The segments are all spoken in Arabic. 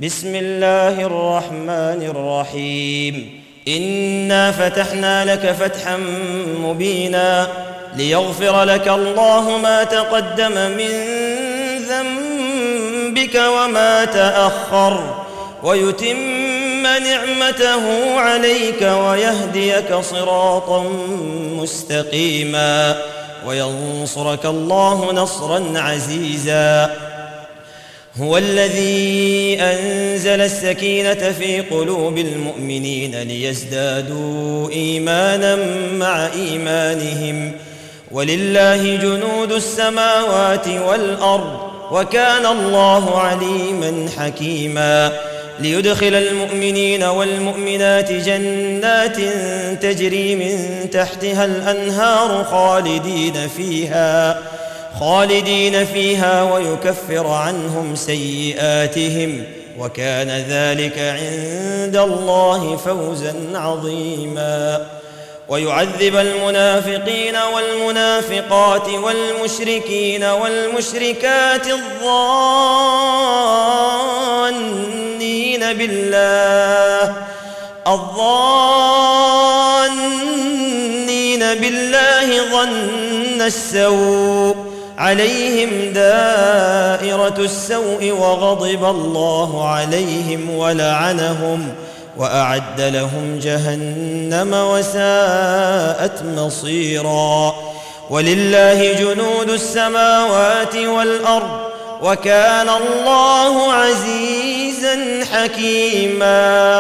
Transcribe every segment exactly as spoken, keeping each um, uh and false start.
بسم الله الرحمن الرحيم إنا فتحنا لك فتحا مبينا ليغفر لك الله ما تقدم من ذنبك وما تأخر ويتم نعمته عليك ويهديك صراطا مستقيما وينصرك الله نصرا عزيزا. هو الذي أنزل السكينة في قلوب المؤمنين ليزدادوا إيمانا مع إيمانهم ولله جنود السماوات والأرض وكان الله عليما حكيما. ليدخل المؤمنين والمؤمنات جنات تجري من تحتها الأنهار خالدين فيها خالدين فيها ويكفر عنهم سيئاتهم وكان ذلك عند الله فوزا عظيما. ويعذب المنافقين والمنافقات والمشركين والمشركات الظانين بالله الظانين بالله ظن السوء عليهم دائرة السوء وغضب الله عليهم ولعنهم وأعد لهم جهنم وساءت مصيرا. ولله جنود السماوات والأرض وكان الله عزيزا حكيما.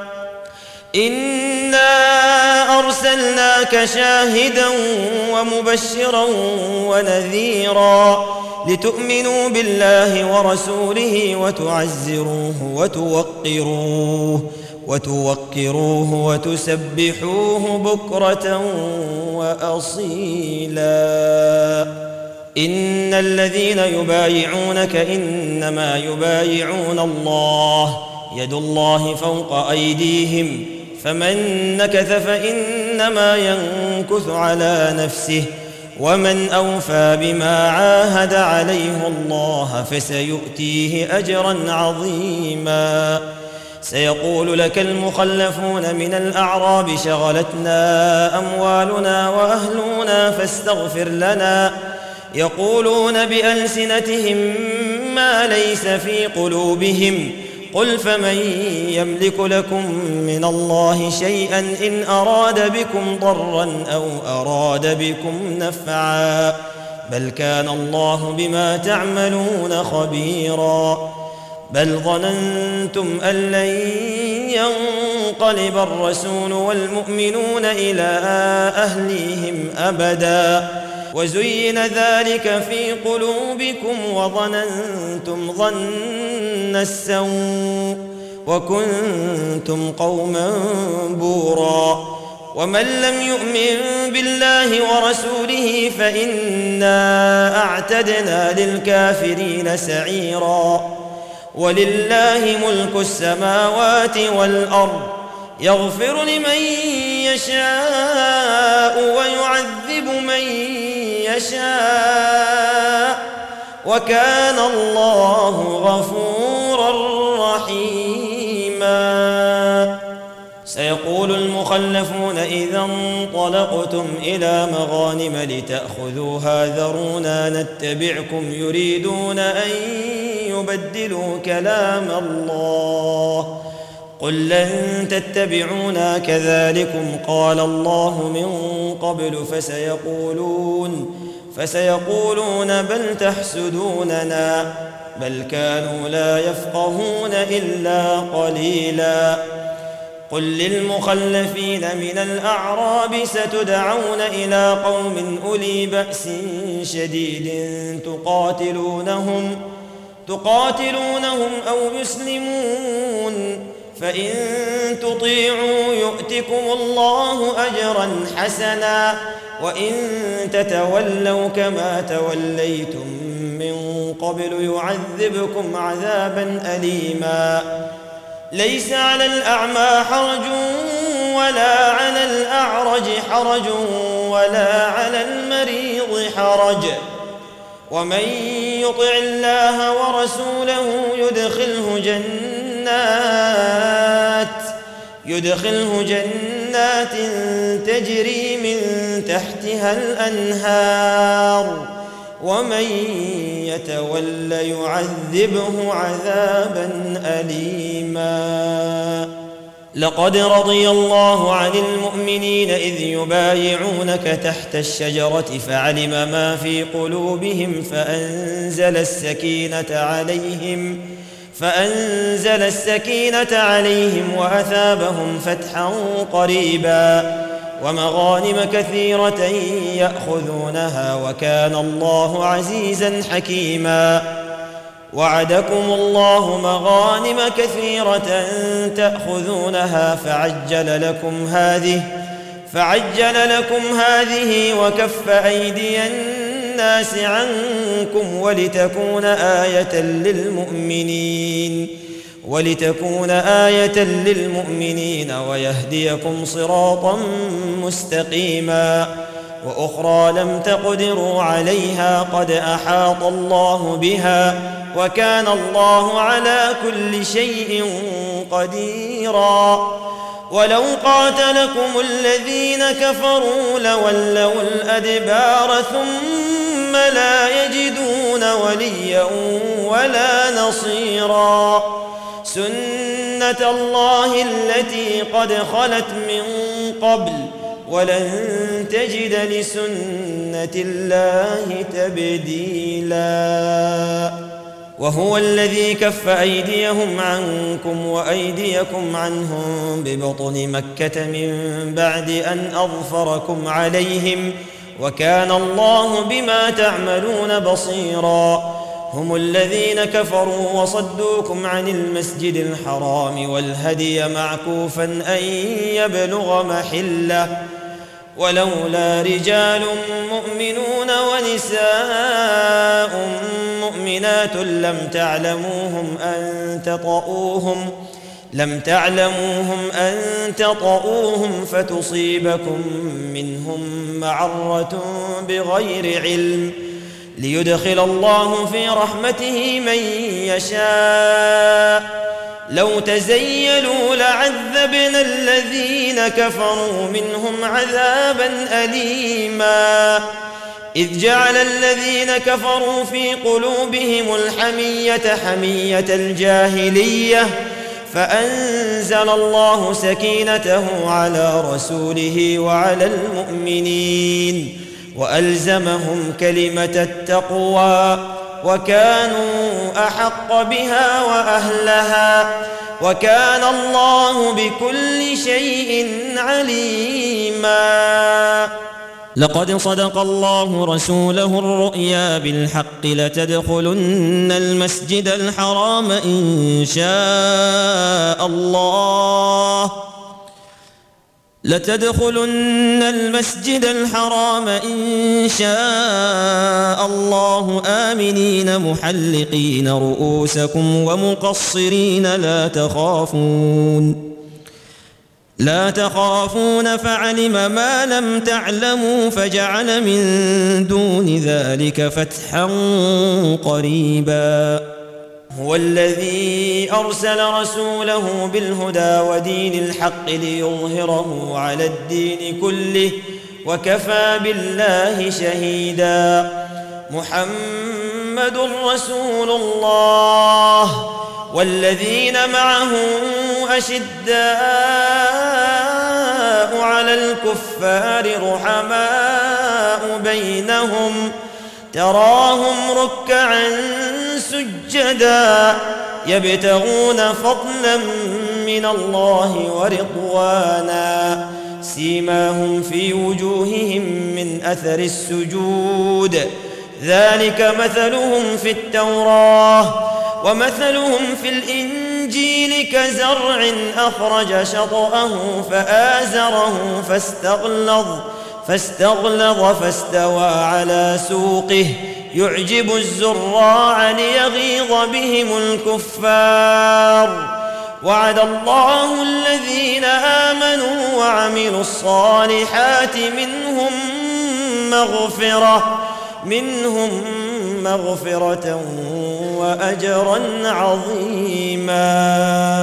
إنا أرسلناك شاهدا ومبشرا ونذيرا لتؤمنوا بالله ورسوله وتعزروه وتوقروه وتوقروه وتسبحوه بكرة وأصيلا. إن الذين يبايعونك إنما يبايعون الله يد الله فوق أيديهم فمن نكث فإنما ينكث على نفسه ومن أوفى بما عاهد عليه الله فسيؤتيه أجرا عظيما. سيقول لك المخلفون من الأعراب شغلتنا أموالنا وأهلنا فاستغفر لنا يقولون بألسنتهم ما ليس في قلوبهم قل فمن يملك لكم من الله شيئا إن أراد بكم ضرا أو أراد بكم نفعا بل كان الله بما تعملون خبيرا. بل ظننتم أن لن ينقلب الرسول والمؤمنون إلى أهليهم أبدا وزين ذلك في قلوبكم وظننتم ظن السوء وكنتم قوما بورا. ومن لم يؤمن بالله ورسوله فإنا أعتدنا للكافرين سعيرا. ولله ملك السماوات والأرض يغفر لمن يشاء ويعذب من يشاء وكان الله غفورا رحيما. سيقول المخلفون إذا انطلقتم إلى مغانم لتأخذوها ذرونا نتبعكم يريدون أن يبدلوا كلام الله قل لن تتبعونا كذلكم قال الله من قبل فسيقولون فسيقولون بل تحسدوننا بل كانوا لا يفقهون إلا قليلا. قل للمخلفين من الأعراب ستدعون إلى قوم أولي بأس شديد تقاتلونهم تقاتلونهم أو يسلمون فإن تطيعوا يؤتكم الله أجرا حسنا وإن تتولوا كما توليتم من قبل يعذبكم عذابا أليما. ليس على الأعمى حرج ولا على الأعرج حرج ولا على المريض حرج ومن يطع الله ورسوله يدخله جنات جنات يدخله جنات تجري من تحتها الأنهار ومن يتول يعذبه عذابا أليما. لقد رضي الله عن المؤمنين إذ يبايعونك تحت الشجرة فعلم ما في قلوبهم فأنزل السكينة عليهم فأنزل السكينة عليهم وأثابهم فتحا قريبا ومغانم كثيرة يأخذونها وكان الله عزيزا حكيما. وعدكم الله مغانم كثيرة تأخذونها فعجل لكم هذه فعجل لكم هذه وكف أيدي الناس عنكم ولتكون آية للمؤمنين ولتكون آية للمؤمنين ويهديكم صراطا مستقيما. وأخرى لم تقدروا عليها قد أحاط الله بها وكان الله على كل شيء قديرا. ولو قاتلكم الذين كفروا لولوا الأدبار ثم لا يجدون وليا ولا نصيرا. سنة الله التي قد خلت من قبل ولن تجد لسنة الله تبديلا. وهو الذي كف أيديهم عنكم وأيديكم عنهم ببطن مكة من بعد أن أظفركم عليهم وكان الله بما تعملون بصيرا. هم الذين كفروا وصدوكم عن المسجد الحرام والهدي معكوفا أن يبلغ محله ولولا رجال مؤمنون ونساء مؤمنات لم تعلموهم أن تطؤوهم لم تعلموهم أن تطؤوهم فتصيبكم منهم معرة بغير علم ليدخل الله في رحمته من يشاء. لو تزيلوا لعذبنا الذين كفروا منهم عذابا أليما. إذ جعل الذين كفروا في قلوبهم الحمية حمية الجاهلية فأنزل الله سكينته على رسوله وعلى المؤمنين وألزمهم كلمة التقوى وكانوا أحق بها وأهلها وكان الله بكل شيء عليما. لقد صدق الله رسوله الرؤيا بالحق لتدخلن المسجد الحرام إن شاء الله لتدخلن المسجد الحرام إن شاء الله آمنين محلقين رؤوسكم ومقصرين لا تخافون لا تخافون فعلم ما لم تعلموا فجعل من دون ذلك فتحا قريبا. هو الذي أرسل رسوله بالهدى ودين الحق ليظهره على الدين كله وكفى بالله شهيدا. محمد رسول الله والذين معه أشداء على الكفار رحماء بينهم تراهم ركعا سجدا يبتغون فضلا من الله ورضوانا سيماهم في وجوههم من أثر السجود ذلك مثلهم في التوراة ومثلهم في الإنجيل كزرع أخرج شطأه فآزره فاستغلظ فاستغلظ فاستوى على سوقه يعجب الزراع ليغيظ بهم الكفار. وعد الله الذين آمنوا وعملوا الصالحات منهم مغفرة منهم مغفرة وأجرا عظيما.